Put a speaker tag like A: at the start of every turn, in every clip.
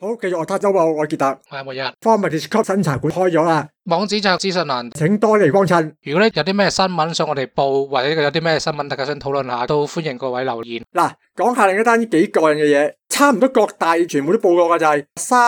A: 好，繼續我他周報，我係傑特。
B: 我係末日。
A: 科密 Discord 新茶館開咗啦，
B: 網址就資訊欄，
A: 請多嚟光襯。
B: 如果咧有啲咩新聞想我哋報，或者有啲咩新聞大家想討論下，都歡迎各位留言。
A: 嗱，講下另一單幾個人嘅嘢，差唔多各大全部都報過嘅就係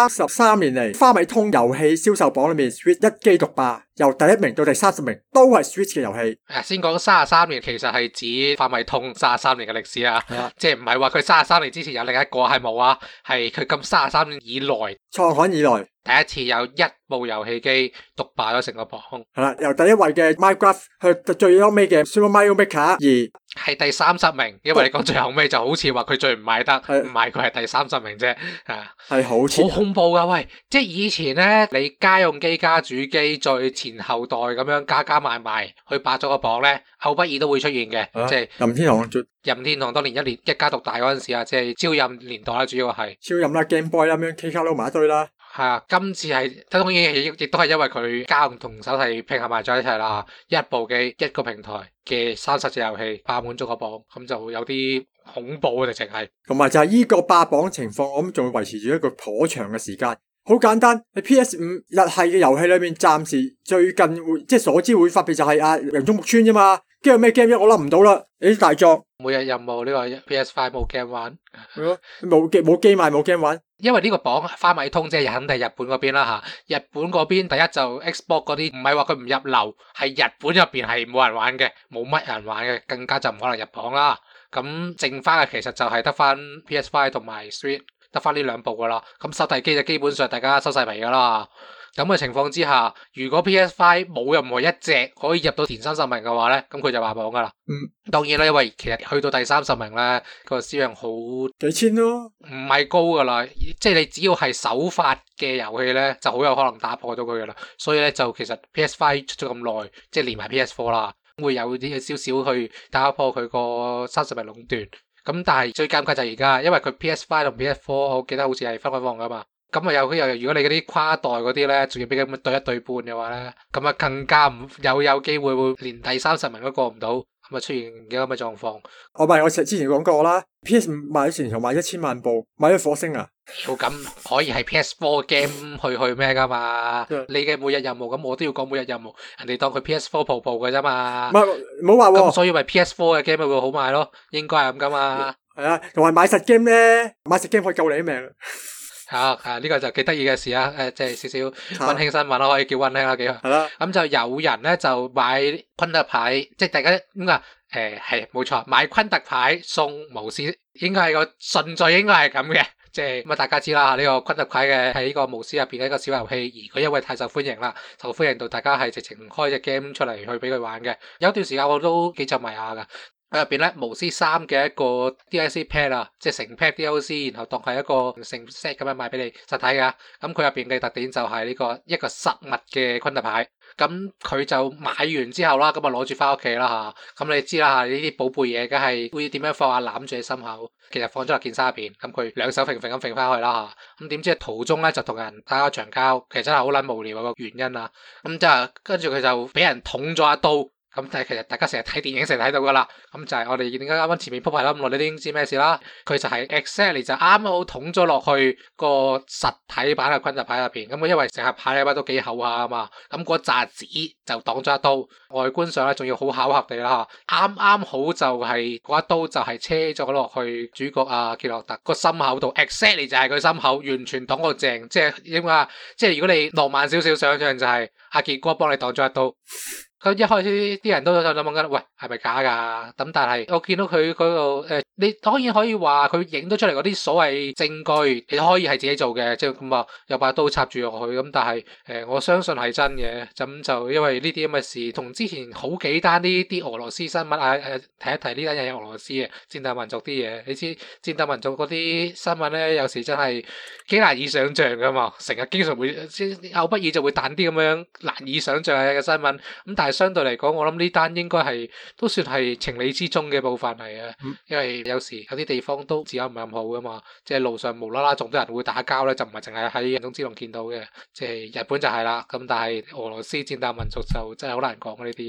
A: 33年嚟花米通遊戲銷售榜裏面 Switch 一機獨霸，由第1名到第30名都係 Switch 嘅遊戲。
B: 先講33年，其實係指花米通33年嘅歷史啊，即係唔係話佢33年之前有另一個係冇啊，係佢咁33年以來
A: 創刊以來
B: 第一次有一部遊戲機獨霸咗成個榜。
A: 係啦，由第一位嘅 Minecraft 去最後尾嘅 Super Mario Maker 2
B: 係第30名，因為你講最後尾就好似話佢最唔賣得，唔係佢係第30名啫，
A: 係好
B: 恐怖噶。喂，即係以前咧，你家用機加主機再前後代咁樣加埋去霸咗個榜咧，偶不爾都會出現嘅，即係任天堂當年一家獨大嗰陣時啊，即係超任年代啦，主要係
A: 超任啦 Game Boy 啦咁樣 K 卡撈埋一堆啦。
B: 係啊，今次係當然亦都係因為佢家用同手提拼合埋咗一齊啦，一部機一個平台嘅30隻遊戲霸滿咗個榜，咁就有啲恐怖啊！直情係，
A: 同埋就係呢個霸榜情況，我諗仲會維持住一個頗長嘅時間。好簡單，喺 PS5 日系嘅遊戲裏面，暫時最近會即係所知會發表就係人中木村啫嘛。跟住咩 game 我諗唔到啦，啲大作
B: 每日任務呢個 PS5 冇 game 玩，
A: 冇機賣冇 game 玩。
B: 因為呢個榜花米通即係肯定係日本嗰邊啦吓，日本嗰邊第一就 Xbox 嗰啲唔係話佢唔入流，係日本入邊係冇人玩嘅，冇乜人玩嘅，更加就唔可能入榜啦。咁剩翻嘅其實就係得翻 PS5 同埋 Switch， 得翻呢兩部噶啦。咁手提機就基本上大家收晒皮噶啦。咁嘅情況之下，如果 PS5 冇任何一隻可以入到前30名嘅話咧，咁佢就霸榜噶啦。當然啦，因為其實去到第30名咧，個銷量好
A: 幾千咯，
B: 唔係高噶啦。即係你只要係首發嘅遊戲咧，就好有可能打破咗佢噶啦。所以咧就其實 PS5 出咗咁耐，即係連埋 PS4 啦，會有啲少少去打破佢個30名壟斷。咁但係最尷尬就係而家，因為佢 PS5 同 PS4 我記得好似係分開放噶嘛。咁啊又如果你嗰啲跨代嗰啲咧，仲要俾咁對一對半嘅話咧，咁啊更加唔有機會會連第30名都過唔到，咁啊出現嘅咁嘅狀況。
A: 我之前講過啦 ，PS5 賣咗全球賣1000萬部，買咗火星啊！
B: 咁可以係 PS4 game 去咩噶嘛？你嘅每日任務咁，我都要講每日任務，人哋當佢 PS4 鋪嘅啫嘛。
A: 唔好話喎。
B: 咁所以咪 PS4 嘅 game 咪會好賣咯，應該係咁噶嘛。
A: 係啊，同埋買實 game 咧，買實 game 可以救你一命。
B: 呢個就幾得意嘅事啊！即係少少溫馨新聞咯，可以叫溫馨啦，幾好。係啦。咁就有人咧就買昆特牌，即係大家點啊？係冇錯，買昆特牌送巫師，應該係個順序應該係咁嘅。即係咁啊！大家知啦，呢個昆特牌嘅喺呢個巫師入邊嘅一個小遊戲，而佢因為太受歡迎啦，受歡迎到大家係直情開隻 game 出嚟去俾佢玩嘅。有段時間我都幾沉迷下噶。喺入邊咧，巫師3嘅一個 DLC pack 啊，即係成 pack DLC，然後當係一個成 set 咁樣賣俾你實體噶。咁佢入邊嘅特點就係呢個一個實物嘅昆特牌。咁佢就買完之後啦，咁啊攞住翻屋企啦吓。咁你知啦吓，呢啲寶貝嘢梗係會點樣放啊？攬住喺心口，其實放咗落件衫入邊。咁佢兩手揈咁揈翻去啦吓。咁點知途中咧就同人打咗場交，其實真係好撚無聊個原因啊。咁就跟住佢就俾人捅咗一刀。咁但係其實大家成日睇電影成日睇到噶啦，咁就係我哋點解啱啱前面鋪排咗咁耐，你都已經知咩事啦？佢就係 exactly 就啱好捅咗落去個實體版嘅昆特牌入邊，咁佢因為成盒牌嘅話都幾厚下啊嘛，咁嗰紮紙就擋咗一刀，外觀上咧仲要好巧合地啦，啱啱好就係嗰一刀就係車咗落去主角阿傑洛特個心口度 exactly 就係佢心口完全擋個正，即係點啊？即係如果你浪漫少少想象就係阿傑哥幫你擋咗一刀。咁一開始啲人都喺度諗緊，喂，係咪假㗎？咁但係我見到佢嗰度你當然可以話佢影到出嚟嗰啲所謂證據，你可以係自己做嘅，即係咁啊，有把刀插住落去咁。但係我相信係真嘅。咁就因為呢啲咁嘅事，同之前好幾單呢啲俄羅斯新聞提一提呢單嘢，俄羅斯嘅戰鬥民族啲嘢。你知戰鬥民族嗰啲新聞咧，有時真係幾難以想像㗎嘛。成日經常會偶不爾就會彈啲咁樣難以想像嘅新聞。咁但係相對嚟講，我諗呢單應該係都算係情理之中嘅部分嚟嘅，因為有時有啲地方都治安唔係咁好噶嘛，即係路上無啦啦仲多人會打交咧，就唔係淨係喺人中之龍見到嘅，即係日本就係啦，咁但係俄羅斯戰鬥民族就真係好難講呢啲嘢。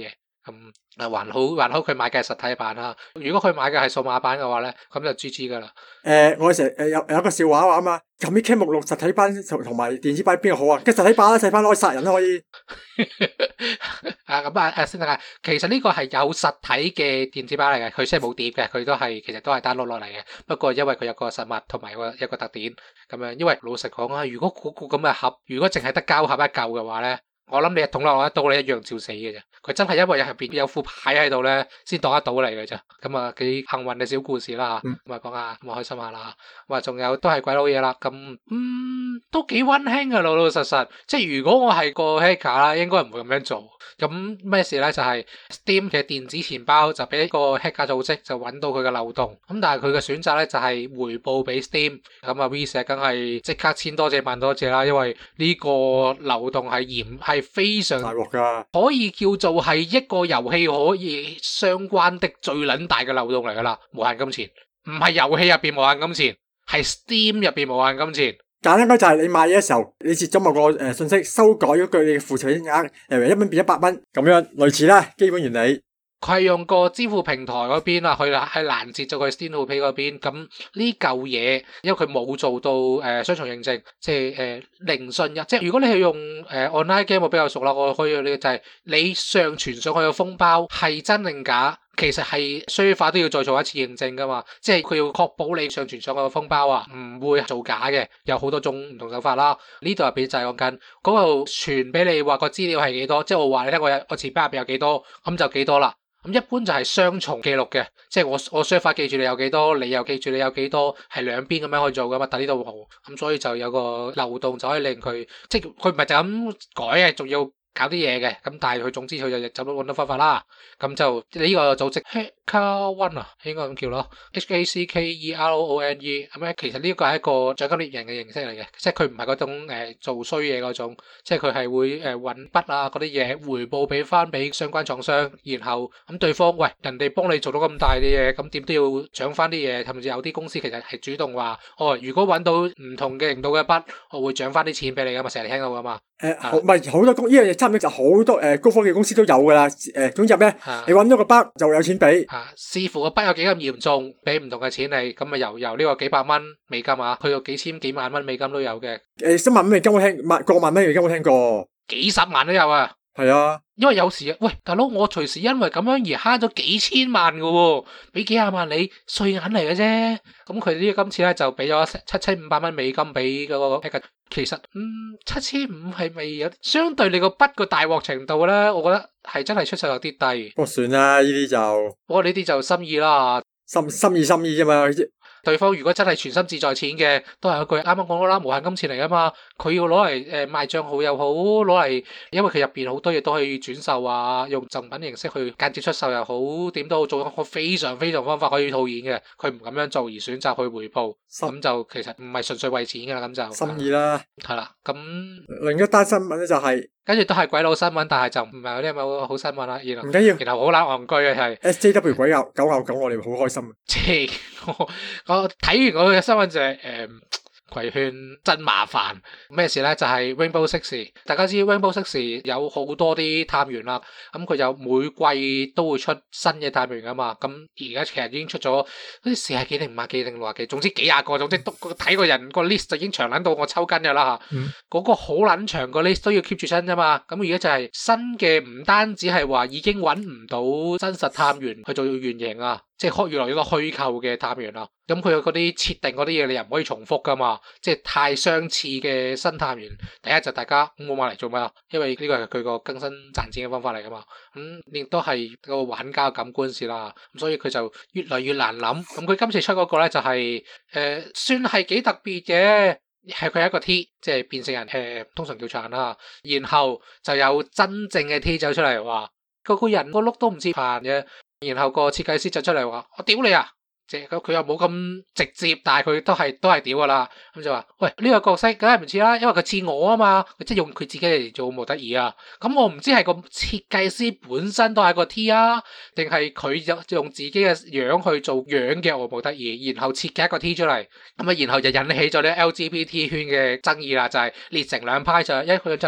B: 咁還好佢買嘅係實體版啦。如果佢買嘅係數碼版嘅話咧，咁就 GG 噶啦。
A: 我成日有一個笑話話啊嘛，Comic 目錄實體版同埋電子版邊個好啊？跟實體版啦，實體版攞去殺人啦可以。
B: 先得啊，其實呢個係有實體嘅電子版嚟嘅，佢先係冇碟嘅，佢其實都係 download 落嚟嘅。不過因為佢有個實物同埋一個特點咁樣，因為老實講啊，如果嗰個咁嘅盒，如果淨係得膠盒一嚿嘅話咧，我諗你一捅落我一刀，你一樣照死嘅啫。佢真係因為入邊有副牌喺度咧，先擋得到嚟嘅啫。咁啊，幾幸運嘅小故事啦吓，咁啊講下咁啊開心下啦。咁啊，仲有都係鬼佬嘢啦。咁都幾溫馨嘅，老老實實。即係如果我係個 hacker 啦，應該唔會咁樣做。咁咩事咧？就係 Steam 嘅電子錢包就俾一個 hacker 組織就揾到佢嘅漏洞。咁但係佢嘅選擇咧就係回報俾 Steam。咁啊 V 社梗係即刻千多謝萬多謝啦，因為呢個漏洞係非常
A: 大鑊噶，
B: 可以叫做係一個遊戲可以相關的最撚大嘅漏洞嚟噶啦。無限金錢唔係遊戲入邊無限金錢，係 Steam 入邊無限金錢。
A: 簡單講就係你買嘢嘅時候，你接咗某個信息，修改咗句你嘅付錢額，由1蚊變100蚊，咁樣類似啦，基本原理。
B: 佢係用個支付平台嗰邊啊，佢係攔截咗佢 Steam Pay 嗰邊。咁呢嚿嘢，因為佢冇做到雙重認證，即係零信一。即係如果你係用online game，我比較熟啦，我可以呢個就係你上傳上去嘅封包係真定假，其實係衰化都要再做一次認證噶嘛。即係佢要確保你上傳上去嘅封包啊，唔會造假嘅。有好多種唔同手法啦。呢度入邊就係講緊嗰度傳俾你話個資料係幾多，即係我話你聽我錢包入邊有幾多，咁就幾多啦。咁一般就係雙重記錄嘅，即係我 server 記住你有幾多，你又記住你有幾多，係兩邊咁樣去做噶嘛。但呢度冇，咁所以就有個漏洞就可以令佢，即係佢唔係就咁改嘅，仲要搞啲嘢嘅。咁但係佢總之佢就走到揾到方法啦。咁就呢個組織 HackerOne 啊，應該咁叫咯 HACKERONE。咁其實呢個係一個獎金獵人嘅形式嚟嘅，即係佢唔係嗰種做衰嘢嗰種，即係佢係會揾筆啊嗰啲嘢回報俾翻俾相關廠商，然後咁對方喂人哋幫你做到咁大嘅嘢，咁點都要獎翻啲嘢。甚至有啲公司其實係主動話，如果揾到唔同嘅程度嘅筆，我會獎翻啲錢俾你噶嘛，成日聽到噶嘛。
A: 唔係好多呢樣嘢差唔多就好多高科技公司都有噶啦。總之咩？你揾到個 bug 就有錢俾。
B: 視乎個 bug 有幾咁嚴重，俾唔同嘅錢你。咁啊由呢個幾百蚊美金啊，去到幾千幾萬蚊美金都有嘅。
A: 1萬蚊美金我聽，過萬蚊美金我聽過。
B: 幾十萬都有啊。
A: 係啊。
B: 因為有時喂大佬，我隨時因為咁樣而慳咗幾千萬噶喎，俾幾廿萬你碎銀嚟嘅啫。咁佢呢今次咧就俾咗7500蚊美金俾嗰個 hacker。其實7500係咪有相對你個筆個大鑊程度咧？我覺得係真係出手有啲低。
A: 不過算啦，呢啲就
B: 不過呢啲就心意啦，
A: 心意啫嘛。
B: 對方如果真係全心志在錢嘅，都係一句啱啱講咗啦，無限金錢嚟噶嘛。佢要攞嚟賣賬號又好，攞嚟因為佢入邊好多嘢都可以轉售啊，用贈品形式去間接出售又好，點都好，做一個非常非常方法可以套現嘅。佢唔咁樣做而選擇去回報，咁就其實唔係純粹為錢噶啦，咁就
A: 心意啦。係
B: 啦，咁
A: 另一單新聞咧就係
B: 跟住都係鬼佬新聞，但係就唔係嗰啲咁好新聞啦。
A: 唔緊要，
B: 然後好撚戇居嘅係
A: SJW 鬼牛999，我哋好開心。
B: 即我睇完嗰個新聞就係葵圈真麻煩。咩事咧？就係 Rainbow Six， 大家知 Rainbow Six 有好多啲探員啦。咁佢有每季都會出新嘅探員噶嘛。咁而家其實已經出咗好似40幾定50幾定60幾，總之幾廿個，總之都睇個人個 list 就已經長撚到我抽筋噶啦吓。嗰個好撚長個 list 都要 keep 住新啫嘛。咁而家就係新嘅，唔單止係話已經揾唔到真實探員去做原型啊，即係越來越多虛構嘅探員啦。咁佢有嗰啲設定嗰啲嘢，你又唔可以重複噶嘛。即係太相似嘅新探員，第一就大家冇買嚟做咩啊？因為呢個係佢個更新賺錢嘅方法嚟噶嘛。亦都係個玩家嘅感官事啦。咁所以佢就越嚟越難諗。咁佢今次出嗰個咧就係算係幾特別嘅，係佢係一個 T， 即係變性人通常叫殘啦。然後就有真正嘅 T 走出嚟話，個人個碌都唔似殘嘅。然後個設計師就出嚟話：我屌你啊！即係佢又冇咁直接，但係佢都係屌噶啦。咁就話：喂，呢個角色梗係唔似啦，因為佢似我啊嘛。佢即係用佢自己嚟做模特兒啊。咁我唔知係個設計師本身都係個 T 啊，定係佢用自己嘅樣去做樣嘅模特兒，然後設計一個 T 出嚟。咁啊，然後就引起咗啲 LGBT 圈嘅爭議啦，就係列成兩派，就一佢就話：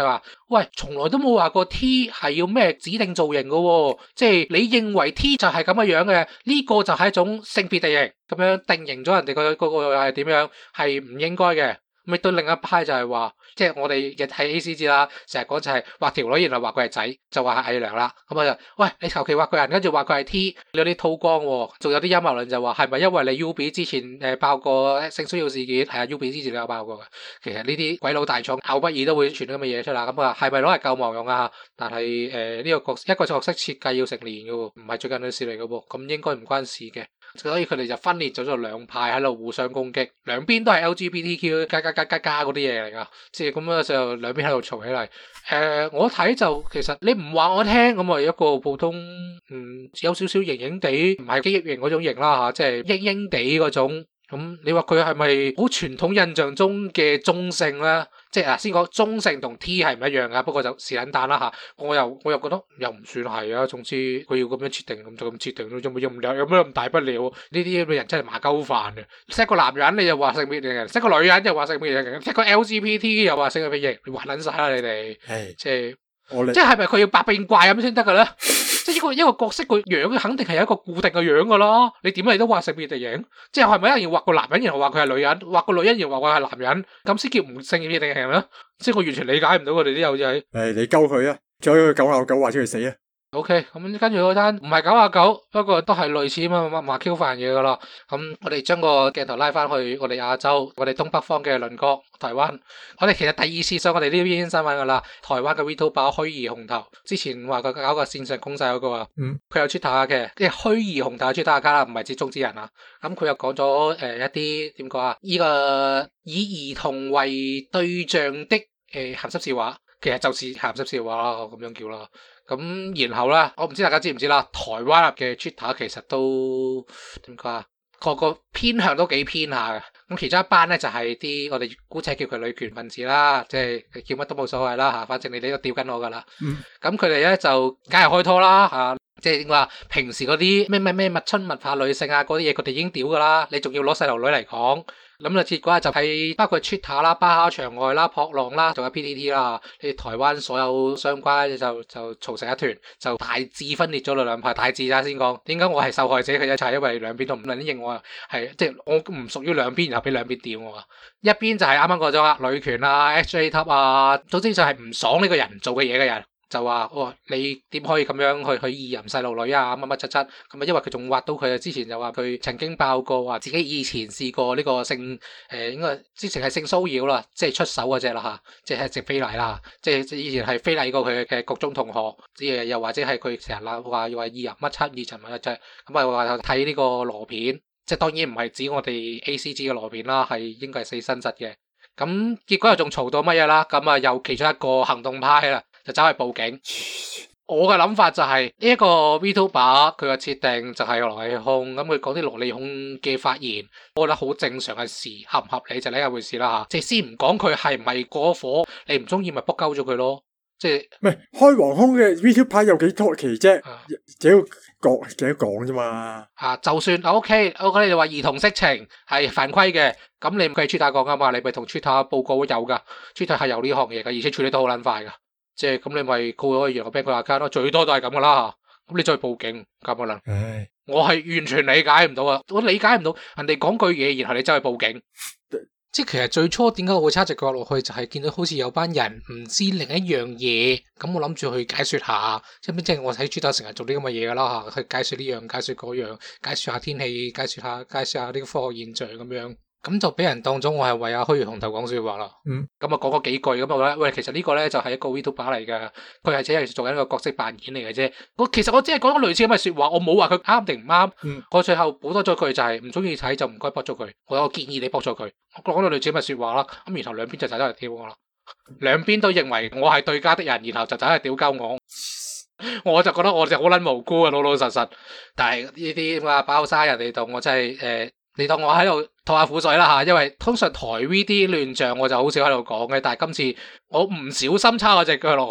B: 喂，從來都冇話過 T 係要咩指定造型噶，即係你認為 T 就係咁嘅樣嘅，呢個就係一種性別定型，咁樣定型咗人哋個係點樣，係唔應該嘅。咪對另一派就係話，即係我哋日睇 ACG 啦，成日講就係畫條女，然後話佢係仔，就話係偽娘啦。咁就喂，你求其畫個人，跟住話佢係 T，你有啲韜光喎。仲有啲陰謀論就話係咪因為你 UB 之前爆過性騷擾事件？係啊 UB 之前都有爆過嘅。其實呢啲鬼佬大廠拗不二都會傳咁嘅嘢出嚟。咁啊係咪攞嚟救亡用啊？但係呢個一個角色設計要成年嘅喎，唔係最近嘅事嚟嘅喎，咁應該唔關事嘅。所以佢哋就分裂咗兩派喺度互相攻擊，兩邊都係 LGBTQ 加嗰啲嘢嚟噶，即係咁樣就兩邊喺度嘈起嚟。我睇就其實你唔話我聽，咁啊一個普通有少少型型地，唔係肌肉型嗰種型啦吓，即係英英地嗰種。咁你話佢係咪好傳統印象中嘅中性咧？即係先講中性同 T 係唔一樣噶，不過就是撚蛋啦吓。我又覺得又唔算係啊。總之佢要咁樣設定，咁就咁設定咯，有咩咁大不了？呢啲咁嘅人真係麻鳩飯嘅。識個男人你又話性別定型，識個女人又話性別定型，識個 LGBT 又話性別定型，你玩撚晒啦你哋。即係咪佢要百變怪咁先得噶咧？即係一個角色個樣，肯定係有一個固定嘅樣噶咯。你點你都話性別定型，即係係咪一定要畫個男人，然後話佢係女人，畫個女人，然後話佢係男人，咁先叫唔性別定型咧？即係我完全理解唔到佢哋啲友仔。你鳩佢啊，仲有佢999或者佢死啊！OK，咁跟住嗰單唔係999，不過都係類似咁麻 Q 飯嘢噶啦。咁我哋將個鏡頭拉翻去我哋亞洲，我哋東北方嘅鄰國台灣。我哋其實第二次上我哋呢邊新聞噶啦，台灣嘅 VTuber 虛擬紅頭，之前話佢搞個線上攻勢嗰個啊，佢有 Twitter 嘅，即係虛擬紅頭 Twitter 卡啦，唔係指中之人啊。咁佢又講咗一啲點講啊？呢個以兒童為對象的鹹濕笑話，其實就是鹹濕笑話啦，咁樣叫啦。咁然後咧，我唔知大家知唔知啦，台灣嘅 Twitter 其實都點講啊？個偏向都幾偏下嘅。咁其中一班咧就係啲我哋姑且叫佢女權分子啦，即係叫乜都冇所謂啦嚇，反正你哋都屌緊我噶啦。咁佢哋咧就梗係開拖啦嚇，即係點話？平時嗰啲咩物侵物化女性啊嗰啲嘢，佢哋已經屌噶啦，你仲要攞細路女嚟講。咁啊，結果就係包括 Twitter 啦、巴哈場外啦、撲浪啦，仲有 PTT 啦，你台灣所有相關就嘈成一團，就大致分裂咗兩派。大致啦先講，點解我係受害者嘅一齊？因為兩邊都唔能認我係，即係我唔屬於兩邊，然後俾兩邊屌我。一邊就係啱啱講咗啦，女權啊、SJ 級啊，總之就係唔爽呢個人做嘅嘢嘅人。就話你點可以咁樣去意淫細路女啊乜乜七七咁啊？因為佢仲挖到佢啊，之前就話佢曾經爆過話自己以前試過呢個性應該之前係性騷擾啦，即係出手嗰隻啦吓，即係直非禮啦，即係以前係非禮過佢嘅局中同學，又或者係佢成日話意淫乜七二陳乜一隻咁啊，話睇呢個羅片，即係當然唔係指我哋 ACG 嘅羅片啦，係應該係四身實嘅。咁結果又仲嘈到乜嘢啦？咁啊又其中一個行動派啦。就走去報警。我嘅諗法就係呢一個 VTuber 佢嘅設定就係蘿莉控，咁佢講啲蘿莉控嘅發言，我覺得好正常嘅事，合唔合理就呢一回事啦吓。即係先唔講佢係唔係過火，你唔中意咪卜鳩咗佢咯。即係唔係開黃腔嘅 VTuber有幾托奇啫？只要講啫嘛。就算 OK，你話兒童色情係犯規嘅，咁你唔計 Twitter 講噶嘛？你咪同 Twitter 報告有噶 ，Twitter 係有呢項嘢噶，而且處理得好撚快噶。即係咁，你咪告咗原來俾佢 account 咯，最多都係咁噶啦。咁你再報警咁可能，我係完全理解唔到啊！我理解唔到人哋講句嘢，然後你走去報警。即係其實最初點解我會叉隻腳落去，就係見到好似有班人唔知另一樣嘢，咁我諗住去解說下，即係我喺 Twitter 成日做啲咁嘅嘢噶啦吓，去解說呢樣，解說嗰樣，解說下天氣，解說下呢個科學現象咁樣。咁就俾人當咗我係為阿虛擬紅頭講說話啦。咁啊講過幾句咁啊，喂，其實呢個咧就係一個 VTuber 嚟噶，佢係只係做緊一個角色扮演嚟嘅啫。其實我只係講咗類似咁嘅說話，我冇話佢啱定唔啱。我最後補多咗句就係唔中意睇就唔該駁咗佢。我建議你駁咗佢。我講到類似咁嘅說話啦，咁然後兩邊就走嚟屌我啦，兩邊都認為我係對家的人，然後就走嚟屌鳩我。我就覺得我就好撚無辜啊，老老實實。但係呢啲咁啊包沙人哋當我真係你當我喺度吐下苦水啦吓，因為通常台 V 啲亂象我就好少喺度講嘅，但係今次我唔小心叉我隻腳落去，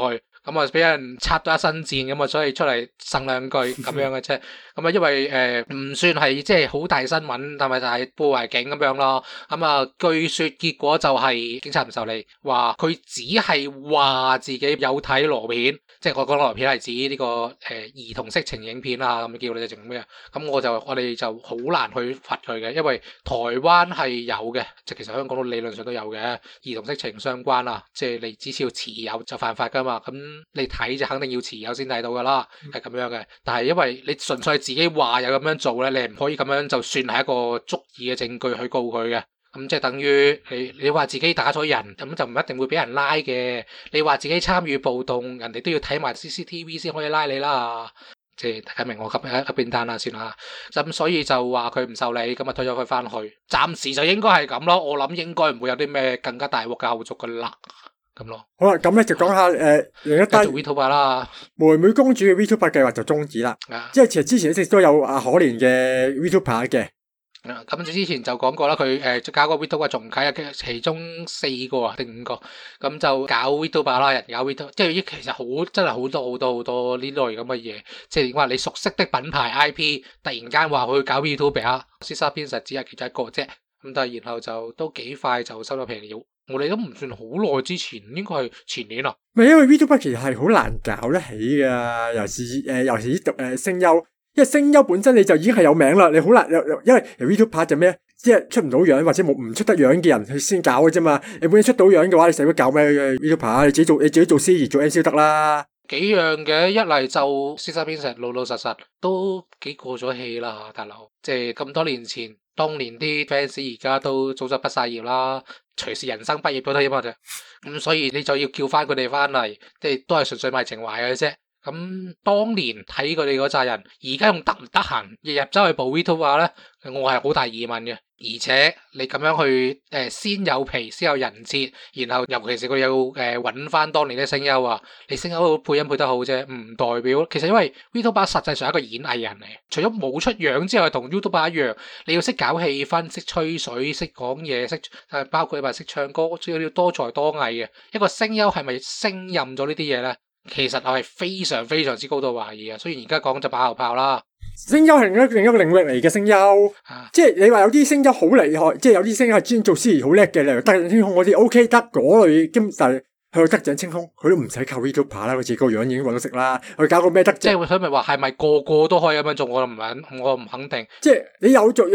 B: 咁啊俾人插咗一身箭咁啊，所以出嚟呻兩句咁樣嘅啫。咁啊因為唔算係即係好大新聞，但係就係報為警咁樣咯。咁啊據說結果就係警察唔受理，話佢只係話自己有睇裸片，即係我講裸片係指呢個兒童色情影片啊，咁叫你哋整咩啊？咁我哋就好難去罰佢嘅，因為台灣係有嘅，即係其實香港都理論上都有嘅兒童色情相關啊，即係你只需要持有就犯法噶嘛。咁你睇就肯定要持有先睇到噶啦，係咁樣嘅。但係因為你純粹係自己話有咁樣做咧，你唔可以咁樣就算係一個足以嘅證據去告佢嘅。咁即係等於你話自己打咗人，咁就唔一定會俾人拉嘅。你話自己參與暴動，人哋都要睇埋 CCTV 先可以拉你啦。即係大家明我吸一邊單啦先啦。咁所以就話佢唔受理，咁啊推咗佢翻去。暫時就應該係咁咯。我諗應該唔會有啲咩更加大鑊嘅後續噶啦。咁咯。
A: 好啦，咁咧就講下另一單
B: VTuber 啦。
A: 妹妹公主嘅 VTuber 計劃就終止啦。即係其實之前一直都有可憐嘅 VTuber 嘅。
B: 咁之前就講過啦，佢搞個 VTuber 重啟啊，其中4個定5個，咁就搞 VTuber 啦，人搞 VTuber，即係其實真係好多呢類咁嘅嘢，即係點話你熟悉的品牌 IP 突然間話佢搞 VTuber 啊，Caesar 邊實只係其中一個啫，咁但係然後就都幾快就收咗皮料，我哋都唔算好耐之前，應該係前年啊。
A: 唔係因為 VTuber 其實係好難搞得起噶，尤其是聲優。因為聲優本身你就已經係有名啦，你好難，因為 VTuber 就咩，即係出唔到樣或者唔出得樣嘅人去先搞嘅啫嘛。你本身出到樣嘅話，你使乜搞咩 VTuber？你自己做司儀做 MC 得啦。幾
B: 樣嘅，一嚟就師生編成老實都幾過咗氣啦，大佬。即係咁多年前，當年啲 fans 而家都早就畢晒業啦，隨時人生畢業都得嘛啫。咁所以你就要叫翻佢哋翻嚟，即係都係純粹賣情懷嘅啫。咁當年睇佢哋嗰扎人，而家仲得唔得閒？日日走去播 VTuber 咧，我係好大疑問嘅。而且你咁樣去先有皮先有人設，然後尤其是佢有揾翻當年啲聲優啊，你聲優配音配得好啫，唔代表其實因為 VTuber 實際上係一個演藝人嚟，除咗冇出樣之外，同 YouTuber 一樣，你要識搞氣氛、識吹水、識講嘢、識包括你話識唱歌，仲要多才多藝嘅一個聲優係咪升任咗呢啲嘢咧？其實我係非常非常之高度懷疑啊！雖然而家講就馬後炮啦，
A: 聲優係另一個領域嚟嘅聲優，即係你話有啲聲優好厲害，即係有啲聲優係專做司儀好叻嘅，例如德井清空嗰啲 OK 得嗰類，但係去到德井清空，佢都唔使靠 VTuber 啦，佢自己個樣已經搵到食啦，佢搞個咩得？
B: 即係佢咪話係咪個個都可以咁樣做？我唔肯定。
A: 即係你有做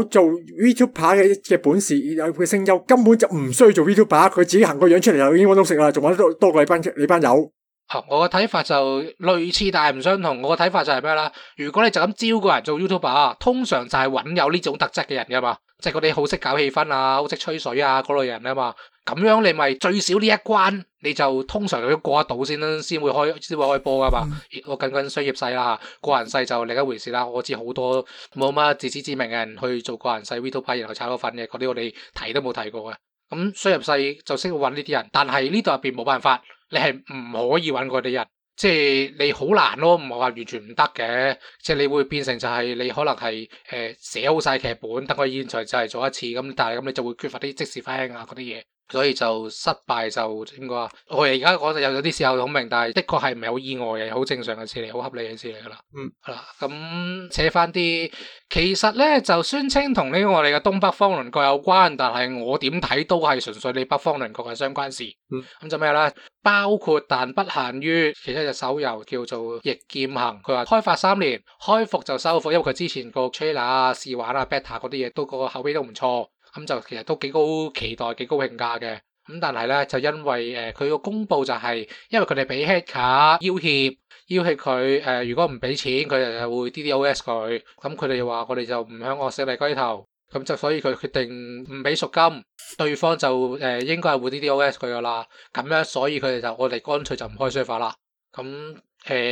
A: VTuber 嘅本事，有佢聲優根本就唔需要做 VTuber，佢自己行個樣出嚟就已經搵到食啦，仲搵得多過你班友。
B: 我嘅睇法就類似，但係唔相同。我嘅睇法就係咩啦？如果你就咁招個人做 YouTuber，通常就係揾有呢種特質嘅人噶嘛，即係嗰啲好識搞氣氛啊，好識吹水啊嗰類人啊嘛。咁樣你咪最少呢一關，你就通常都過得到先啦，先會開波噶嘛。我僅商業勢啦，個人勢就另一回事啦。我知好多冇乜自知之明嘅人去做個人勢 VTuber，然後炒咗粉嘅，嗰啲我哋提都冇提過嘅。咁商業勢就識揾呢啲人，但係呢度入邊冇辦法。你係唔可以揾嗰啲人，即係你好難咯，唔係話完全唔得嘅，即係你會變成就係你可能係寫好晒劇本，等佢現場就係做一次咁，但係咁你就會缺乏啲即時反應啊嗰啲嘢，所以就失敗就點講啊？我哋而家講就有啲事後孔明，但係的確係唔係好意外嘅，好正常嘅事嚟，好合理嘅事嚟噶啦。係啦，咁扯翻啲，其實咧就宣稱同呢個我哋嘅東北方鄰國有關，但係我點睇都係純粹你北方鄰國嘅相關事。咁就咩咧？包括但不限於其中一隻手遊叫做《逆劍行》，佢話開發3年，開服就收服，因為佢之前個 trailer 啊、試玩啊、beta 嗰啲嘢都個口碑都唔錯，咁就其實都幾高期待、幾高評價嘅。咁但係咧就因為佢個公佈就係因為佢哋俾 hacker 要挾佢如果唔俾錢，佢哋就會 DDoS 佢。咁佢哋又話我哋就唔向惡勢力龜頭。咁就所以佢決定唔俾贖金，對方就應該係會 DDoS 佢噶啦，咁樣所以佢哋就我哋乾脆就唔開 server 啦。咁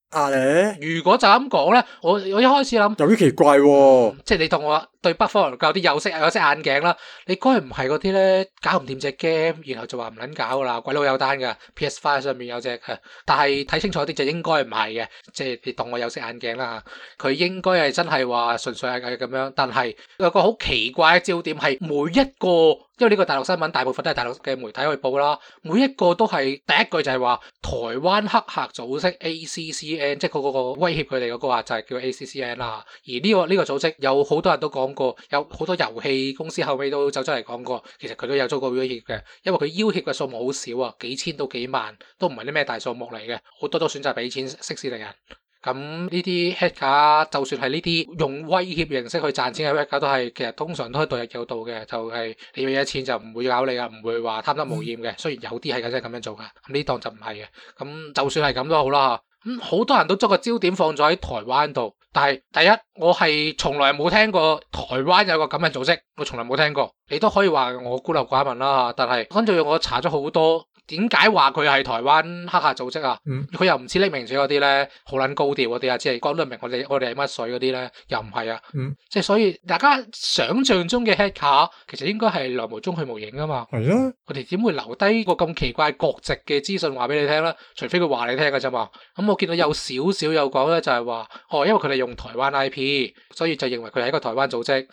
B: 如果就咁講咧，我一開始諗
A: 有啲奇怪喎，
B: 即係你當我對北方人教啲有色眼鏡啦，你該唔係嗰啲咧搞唔掂隻 game，然後就話唔撚搞噶啦，鬼佬有單噶 PS5 上面有隻嘅，但係睇清楚啲就應該唔係嘅，即係你當我有色眼鏡啦，佢應該係真係話純粹係咁樣，但係有個好奇怪嘅焦點係每一個。因為呢個大陸新聞大部分都係大陸嘅媒體去報啦，每一個都係第一句就係話台灣黑客組織 ACCN， 即係嗰個威脅佢哋嗰個話就係叫 ACCN 啦。而呢個組織有好多人都講過，有好多遊戲公司後尾都走出嚟講過，其實佢都有做過威脅嘅，因為佢要挾嘅數目好少啊，幾千到幾萬都唔係啲咩大數目嚟嘅，好多都選擇俾錢息事寧人。咁呢啲 hacker 就算係呢啲用威脅形式去賺錢嘅 hacker 都係其實通常都係對日有道嘅，就係你要俾咗錢就唔會搞你噶，唔會話貪得無厭嘅。雖然有啲係真係咁樣做噶，咁呢檔就唔係嘅。咁就算係咁都好啦，咁好多人都將個焦點放咗喺台灣度，但係第一我係從來冇聽過台灣有個咁嘅組織，我從來冇聽過。你都可以話我孤陋寡聞啦，但係跟住我查咗好多。點解話佢係台灣黑客組織啊？佢又唔似匿名者嗰啲咧，好撚高調嗰啲啊，即係講得明我哋係乜水嗰啲咧，又唔係啊。即係所以大家想象中嘅 hacker 其實應該係來無蹤去無影噶嘛。係啊，佢哋點會留低個咁奇怪國籍嘅資訊話俾你聽咧？除非佢話你聽噶啫嘛。咁我見到有少少有講咧，就係話因為佢哋用台灣 IP， 所以就認為佢係一個台灣組織。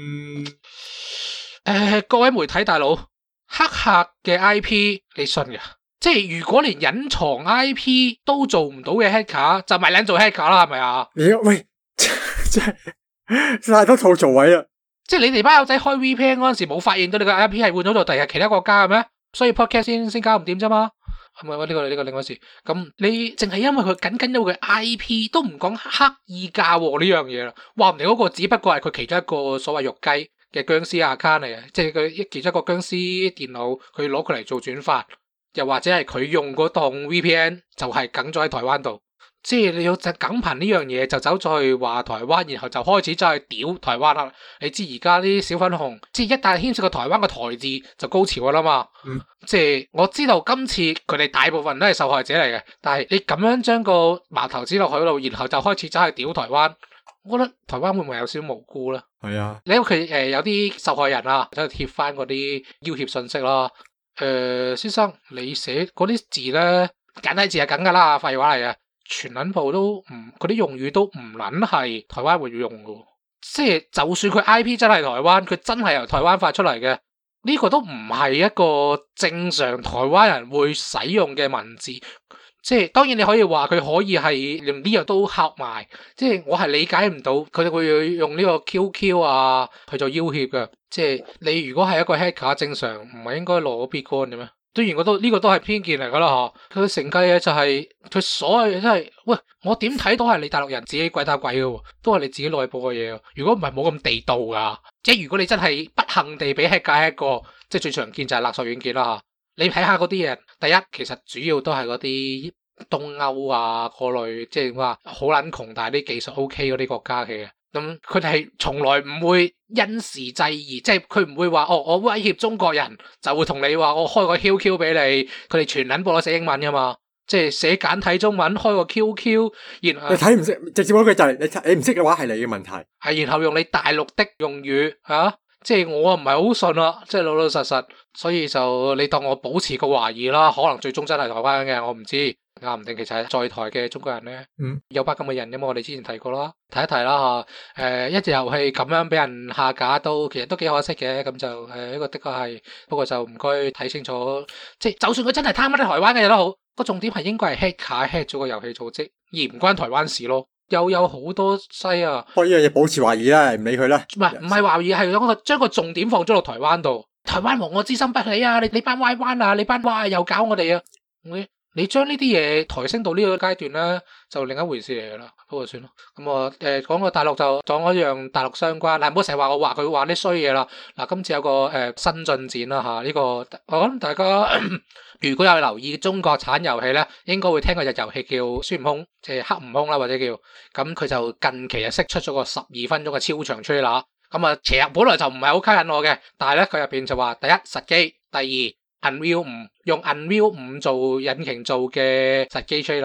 B: 各位媒體大佬。黑客嘅 IP 你信㗎？即係如果連隱藏 IP 都做唔到嘅 hacker， 就咪撚做 hacker 啦，係咪啊？喂，真係太多吐槽位啦！即係你哋班友仔開 VPN 嗰陣時冇發現到你個 IP 係換咗做第日其他國家嘅咩？所以 podcast 先搞唔掂啫嘛？係咪？呢個另外事。咁你淨係因為佢僅有嘅 IP 都唔講刻意教呢樣嘢啦，話唔定嗰個只不過係佢其中一個所謂肉雞嘅僵屍 account 嚟嘅，即係佢其中一個僵屍電腦，佢攞佢嚟做轉發，又或者係佢用嗰檔 VPN 就係梗咗喺台灣度，即係你要就梗憑呢樣嘢就走咗去話台灣，然後就開始走去屌台灣啦。你知而家啲小粉紅，即係一旦牽涉個台灣個台字就高潮噶啦嘛。即係我知道今次佢哋大部分都係受害者嚟嘅，但係你咁樣將個矛頭指落去度，然後就開始走去屌台灣。我覺得台灣會唔會有少少無辜咧？係啊，你因為佢有啲受害人啊，走去貼翻嗰啲要挾信息啦。先生，你寫嗰啲字咧，簡體字係梗噶啦，廢話嚟嘅，全撚部都唔嗰啲用語都唔撚係台灣會用嘅。即係就算佢 IP 真係台灣，佢真係由台灣發出嚟嘅，呢個都唔係一個正常台灣人會使用嘅文字。即係當然你可以話佢可以係連呢樣都合埋，即係我係理解唔到佢哋會用呢個 QQ 啊去做要挾嘅。即係你如果係一個 hacker 正常唔係應該攞 Bitcoin 嘅咩？當然呢個都係偏見嚟噶啦吓。佢承繼嘅就係佢所有嘢都係，喂，我點睇都係你大陸人自己鬼打鬼嘅，都係你自己內部嘅嘢。如果唔係冇咁地道噶，即係如果你真係不幸地俾 hacker 一個，即係最常見就係勒索軟件啦吓。你睇下嗰啲嘢，第一其實主要都係嗰啲東歐啊嗰類，即係話好撚窮，但係啲技術 OK 嗰啲國家嘅。咁佢哋係從來唔會因時制宜，即係佢唔會話我威脅中國人就會同你話我開個 QQ 俾你，佢哋全撚部都寫英文噶嘛，即係寫簡體中文開個 QQ， 然後你睇唔識，直接講句就係你唔識嘅話係你嘅問題，係然後用你大陸的用語吓。即係我唔係好信啦，即係老老實實，所以就你當我保持個懷疑啦，可能最終真係台灣嘅，我唔知，啱唔定其實係在台嘅中國人咧，有班咁嘅人，因為我哋之前提過啦，提一提啦吓，一隻遊戲咁樣俾人下架都其實都幾可惜嘅，咁就一個的確係，不過就唔該睇清楚，即係就算佢真係貪乜啲台灣嘅嘢都好，個重點係應該係 hacker hack 咗個遊戲組織，而唔關台灣事咯。又有好多西啊！呢樣嘢保持懷疑啦，唔理佢啦。唔係懷疑，係將個重點放咗落台灣度。台灣亡我之心不死啊！你班歪灣啊，你班歪又搞我哋啊！你將呢啲嘢抬升到呢個階段咧，就另一回事嚟噶啦。不過算咯。咁我講個大陸就講一樣大陸相關，唔好成日話我話佢話啲衰嘢啦。嗱，今次有個新進展啦吓，呢個我諗大家如果有留意中國產遊戲咧，應該會聽過隻遊戲叫孫悟空，即係黑悟空啦，或者叫咁佢就近期啊釋出咗個12分鐘嘅超長 trailer。咁啊，其實本來就唔係好吸引我嘅，但係咧佢入邊就話第一實機，第二Unreal 5用 Unreal 5做引擎做嘅實機 trailer。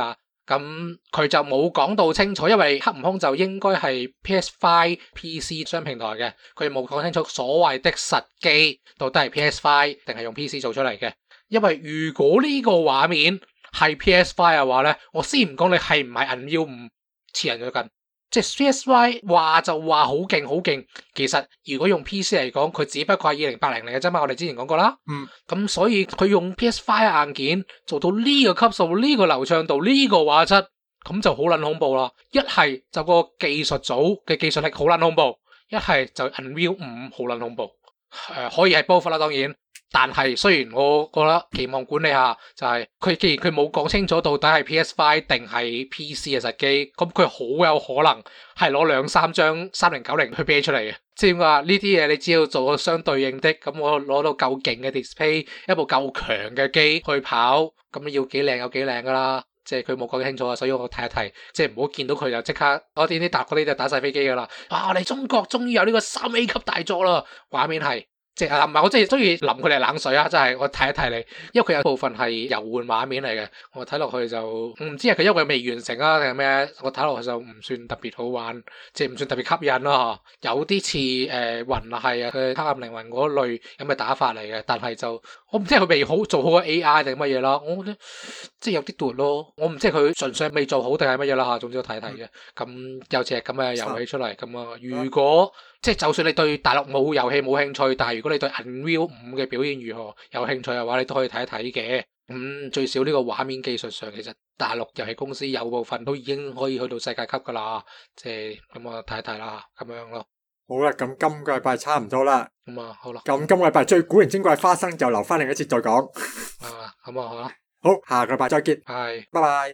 B: 咁佢就冇講到清楚，因為黑悟空就應該係 PS5 PC 雙平台嘅，佢冇講清楚所謂的實機到底係 PS5 定係用 PC 做出嚟嘅。因為如果呢個畫面係 PS5 嘅話咧，我先唔講你係唔係 Unreal 5似人咗近，即係 PS5 話就話好勁好勁，其實如果用 PC 嚟講，佢只不過係2080嚟嘅啫嘛，我哋之前講過啦。咁所以佢用 PS5 硬件做到呢個級數、呢個流暢度、呢個畫質，咁就好撚恐怖啦。一係就個技術組嘅技術力好撚恐怖，一係就 Unreal 5好撚恐怖。可以係 both 啦，當然。但係雖然我覺得期望管理下，就係佢既然佢冇講清楚到底係 PS5 定係 PC 嘅實機，咁佢好有可能係攞2-3張3090去啤出嚟嘅。即係話呢啲嘢你只要做個相對應的，咁我攞到夠勁嘅 display， 一部夠強嘅機去跑，咁要幾靚有幾靚噶啦。即係佢冇講清楚啊，所以我睇一睇，即係唔好見到佢就即刻我啲搭嗰啲就打晒飛機噶啦。我哋中國終於有呢個3A 級大作啦，畫面係。即係唔係我真係中意淋佢哋冷水啊！真係我睇一睇你，因為佢有部分係遊玩畫面嚟嘅，我睇落去就唔知係佢因為未完成啊定係咩？我睇落去就唔算特別好玩，即係唔算特別吸引咯。有啲似魂係啊，佢黑暗靈魂嗰類咁嘅打法嚟嘅，但係就我唔知係佢未好做好個 AI 定乜嘢啦。我覺得即係有啲奪咯，我唔知係佢純粹未做好定係乜嘢啦嚇。總之我睇睇嘅，咁有隻咁嘅遊戲出嚟咁啊，如果即係就算你對大陸冇遊戲冇興趣，但係如果你對 Unreal 5嘅表現如何有興趣嘅話，你都可以睇一睇嘅。最少呢個畫面技術上，其實大陸遊戲公司有部分都已經可以去到世界級噶啦。即係咁啊，睇一睇啦，咁樣咯。
A: 好啦，咁今個禮拜差唔多啦。
B: 咁啊，好啦。
A: 咁今個禮拜最古靈精怪花生就留翻另一節再講。
B: 咁啊，好啦。
A: 好，下個禮拜再見。
B: 係，
A: 拜拜。